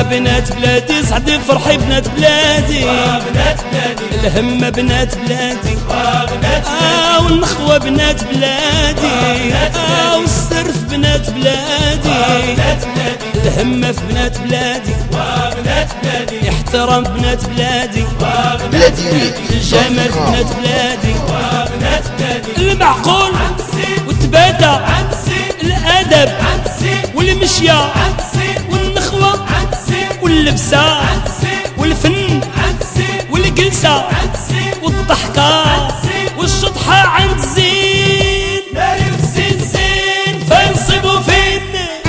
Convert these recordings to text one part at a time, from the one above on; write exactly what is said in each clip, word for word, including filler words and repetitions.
بنات بلادي سعدي فرحي بنات بلادي بنات بلادي الهمة بنات بلادي بنات آه والنخوة بنات بلادي آه والسرف بنات بلادي بنات بلادي الهمة في بنات بلادي بنات بلادي احترام بنات بلادي بلادي الجمال في بنات بلادي بنات بلادي المعقول والتبادى الأدب والمشية والنخوة واللبسة والفن والجلسة والضحكة والشطحة عند زين ناري وزين زين فينصبوا فين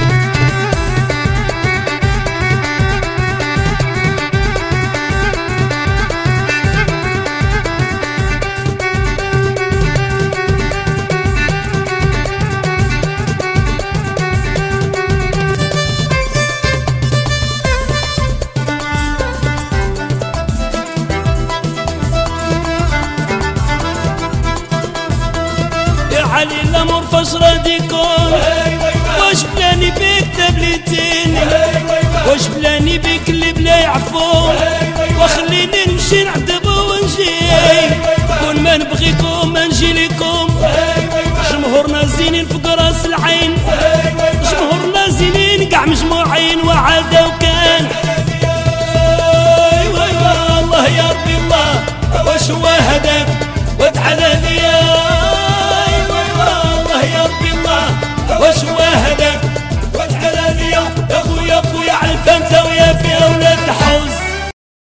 علي الامور فاش غادي يكون واش بلاني بيك تبليتيني واش بلاني بيك اللي بلا يعفون وخليني نمشي نعذب ونجي كون ما نبغيكم ما نجي لكم جمهورنا زينين فوق راس العين